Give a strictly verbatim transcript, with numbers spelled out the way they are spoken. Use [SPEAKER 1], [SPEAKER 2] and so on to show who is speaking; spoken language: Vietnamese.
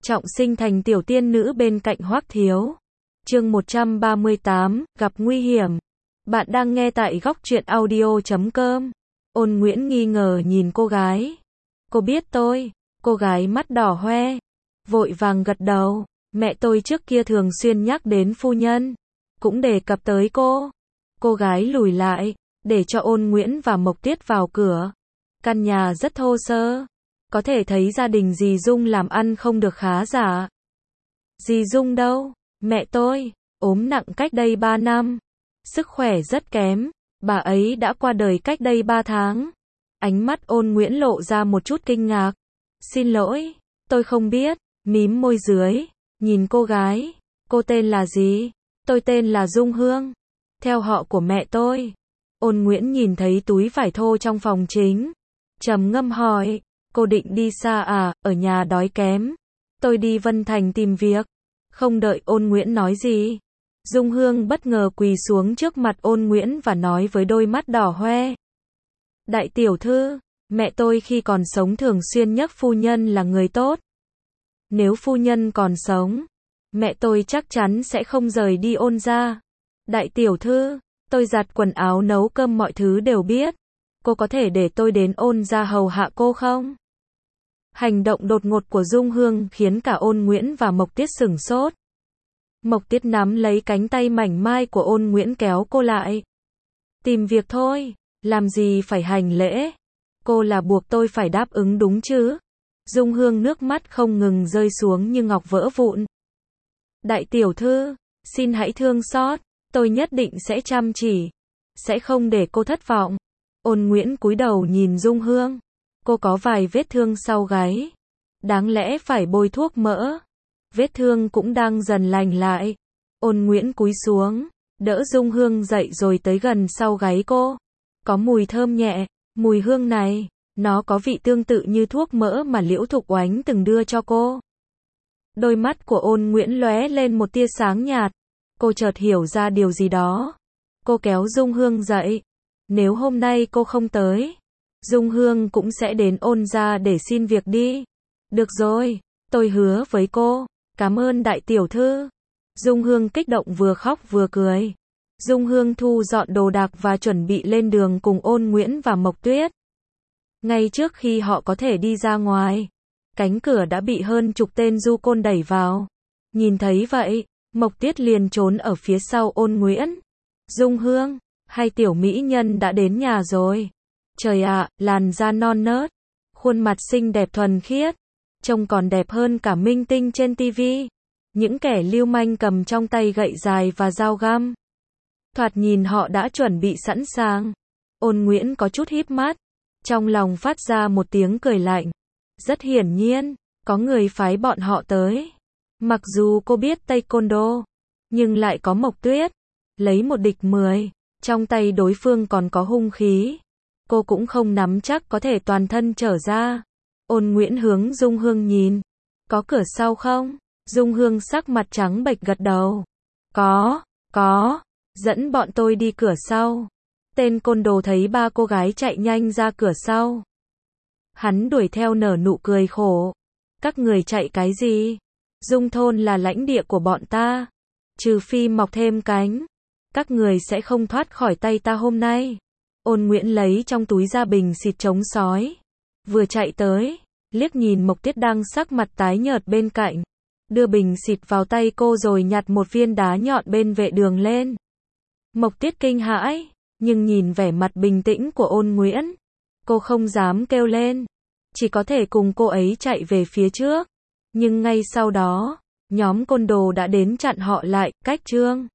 [SPEAKER 1] trọng sinh thành tiểu tiên nữ bên cạnh Hoắc Thiếu. Chương một trăm ba mươi tám, gặp nguy hiểm. Bạn đang nghe tại góc truyện audio chấm com. Ôn Nguyễn nghi ngờ nhìn cô gái. Cô biết tôi. Cô gái mắt đỏ hoe, vội vàng gật đầu. Mẹ tôi trước kia thường xuyên nhắc đến phu nhân, cũng đề cập tới cô. Cô gái lùi lại, để cho Ôn Nguyễn và Mộc Tiết vào cửa. Căn nhà rất thô sơ, có thể thấy gia đình dì Dung làm ăn không được khá giả. Dì Dung đâu? Mẹ tôi, ốm nặng cách đây ba năm. Sức khỏe rất kém, bà ấy đã qua đời cách đây ba tháng. Ánh mắt Ôn Nguyễn lộ ra một chút kinh ngạc. Xin lỗi, tôi không biết, mím môi dưới, nhìn cô gái. Cô tên là gì? Tôi tên là Dung Hương, theo họ của mẹ tôi. Ôn Nguyễn nhìn thấy túi vải thô trong phòng chính, trầm ngâm hỏi, cô định đi xa à, ở nhà đói kém. Tôi đi Vân Thành tìm việc. Không đợi Ôn Nguyễn nói gì, Dung Hương bất ngờ quỳ xuống trước mặt Ôn Nguyễn và nói với đôi mắt đỏ hoe. Đại tiểu thư, mẹ tôi khi còn sống thường xuyên nhắc phu nhân là người tốt. Nếu phu nhân còn sống, mẹ tôi chắc chắn sẽ không rời đi Ôn gia. Đại tiểu thư, tôi giặt quần áo nấu cơm mọi thứ đều biết. Cô có thể để tôi đến Ôn gia hầu hạ cô không? Hành động đột ngột của Dung Hương khiến cả Ôn Nguyễn và Mộc Tiết sửng sốt. Mộc Tiết nắm lấy cánh tay mảnh mai của Ôn Nguyễn kéo cô lại. Tìm việc thôi, làm gì phải hành lễ. Cô là buộc tôi phải đáp ứng đúng chứ? Dung Hương nước mắt không ngừng rơi xuống như ngọc vỡ vụn. Đại tiểu thư, xin hãy thương xót, tôi nhất định sẽ chăm chỉ, sẽ không để cô thất vọng. Ôn Nguyễn cúi đầu nhìn Dung Hương. Cô có vài vết thương sau gáy, đáng lẽ phải bôi thuốc mỡ. Vết thương cũng đang dần lành lại. Ôn Nguyễn cúi xuống, đỡ Dung Hương dậy rồi tới gần sau gáy cô. Có mùi thơm nhẹ, mùi hương này, nó có vị tương tự như thuốc mỡ mà Liễu Thục Oánh từng đưa cho cô. Đôi mắt của Ôn Nguyễn lóe lên một tia sáng nhạt. Cô chợt hiểu ra điều gì đó. Cô kéo Dung Hương dậy. Nếu hôm nay cô không tới, Dung Hương cũng sẽ đến Ôn gia để xin việc đi. Được rồi, tôi hứa với cô. Cảm ơn đại tiểu thư. Dung Hương kích động vừa khóc vừa cười. Dung Hương thu dọn đồ đạc và chuẩn bị lên đường cùng Ôn Nguyễn và Mộc Tuyết. Ngay trước khi họ có thể đi ra ngoài, cánh cửa đã bị hơn chục tên du côn đẩy vào. Nhìn thấy vậy, Mộc Tuyết liền trốn ở phía sau Ôn Nguyễn. Dung Hương, hai tiểu mỹ nhân đã đến nhà rồi. Trời ạ, làn da non nớt, khuôn mặt xinh đẹp thuần khiết, trông còn đẹp hơn cả minh tinh trên tivi. Những kẻ lưu manh cầm trong tay gậy dài và dao găm. Thoạt nhìn họ đã chuẩn bị sẵn sàng. Ôn Nguyễn có chút híp mắt, trong lòng phát ra một tiếng cười lạnh. Rất hiển nhiên, có người phái bọn họ tới. Mặc dù cô biết Taekwondo, nhưng lại có Mộc Tuyết. Lấy một địch mười, trong tay đối phương còn có hung khí. Cô cũng không nắm chắc có thể toàn thân trở ra. Ôn Nguyễn hướng Dung Hương nhìn. Có cửa sau không? Dung Hương sắc mặt trắng bệch gật đầu. Có, có, dẫn bọn tôi đi cửa sau. Tên côn đồ thấy ba cô gái chạy nhanh ra cửa sau. Hắn đuổi theo nở nụ cười khổ. Các người chạy cái gì? Dung thôn là lãnh địa của bọn ta. Trừ phi mọc thêm cánh, các người sẽ không thoát khỏi tay ta hôm nay. Ôn Nguyễn lấy trong túi ra bình xịt chống sói. Vừa chạy tới, liếc nhìn Mộc Tiết đang sắc mặt tái nhợt bên cạnh. Đưa bình xịt vào tay cô rồi nhặt một viên đá nhọn bên vệ đường lên. Mộc Tiết kinh hãi, nhưng nhìn vẻ mặt bình tĩnh của Ôn Nguyễn, cô không dám kêu lên. Chỉ có thể cùng cô ấy chạy về phía trước. Nhưng ngay sau đó, nhóm côn đồ đã đến chặn họ lại. Cách trương,